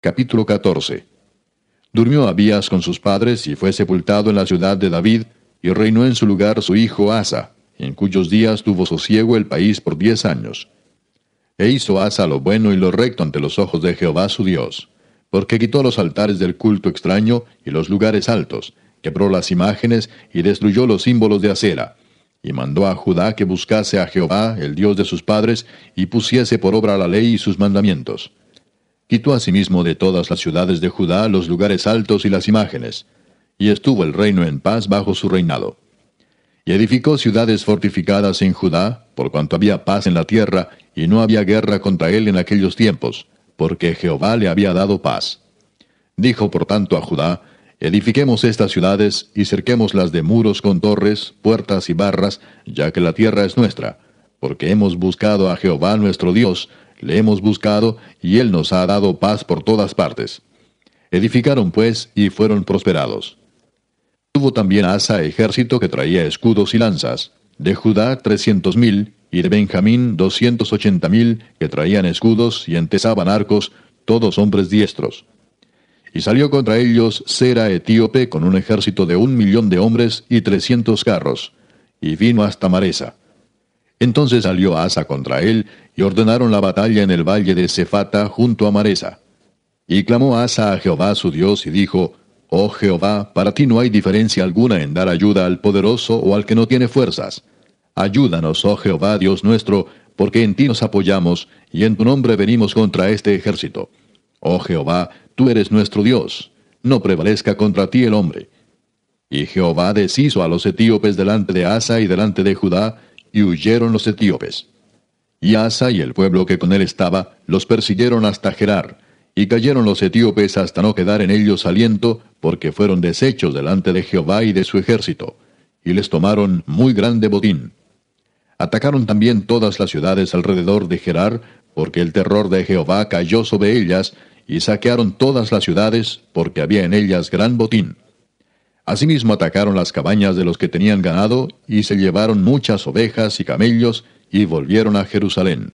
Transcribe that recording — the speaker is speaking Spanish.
Capítulo 14. Durmió Abías con sus padres y fue sepultado en la ciudad de David, y reinó en su lugar su hijo Asa, en cuyos días tuvo sosiego el país por 10 años. E hizo Asa lo bueno y lo recto ante los ojos de Jehová su Dios, porque quitó los altares del culto extraño y los lugares altos, quebró las imágenes y destruyó los símbolos de acera, y mandó a Judá que buscase a Jehová, el Dios de sus padres, y pusiese por obra la ley y sus mandamientos. Quitó asimismo de todas las ciudades de Judá los lugares altos y las imágenes, y estuvo el reino en paz bajo su reinado. Y edificó ciudades fortificadas en Judá, por cuanto había paz en la tierra, y no había guerra contra él en aquellos tiempos, porque Jehová le había dado paz. Dijo por tanto a Judá: edifiquemos estas ciudades, y cerquémoslas de muros con torres, puertas y barras, ya que la tierra es nuestra, porque hemos buscado a Jehová nuestro Dios, le hemos buscado, y él nos ha dado paz por todas partes. Edificaron pues, y fueron prosperados. Tuvo también Asa ejército que traía escudos y lanzas, de Judá 300,000, y de Benjamín 280,000, que traían escudos y entesaban arcos, todos hombres diestros. Y salió contra ellos Sera etíope con un ejército de 1,000,000 de hombres y 300 carros, y vino hasta Maresa. Entonces salió Asa contra él, y ordenaron la batalla en el valle de Cephata junto a Maresa. Y clamó Asa a Jehová su Dios, y dijo: Oh Jehová, para ti no hay diferencia alguna en dar ayuda al poderoso o al que no tiene fuerzas. Ayúdanos, oh Jehová Dios nuestro, porque en ti nos apoyamos, y en tu nombre venimos contra este ejército. Oh Jehová, tú eres nuestro Dios, no prevalezca contra ti el hombre. Y Jehová deshizo a los etíopes delante de Asa y delante de Judá, y huyeron los etíopes. Y Asa y el pueblo que con él estaba los persiguieron hasta Gerar, y cayeron los etíopes hasta no quedar en ellos aliento, porque fueron deshechos delante de Jehová y de su ejército, y les tomaron muy grande botín. Atacaron también todas las ciudades alrededor de Gerar, porque el terror de Jehová cayó sobre ellas, y saquearon todas las ciudades, porque había en ellas gran botín. Asimismo atacaron las cabañas de los que tenían ganado, y se llevaron muchas ovejas y camellos, y volvieron a Jerusalén.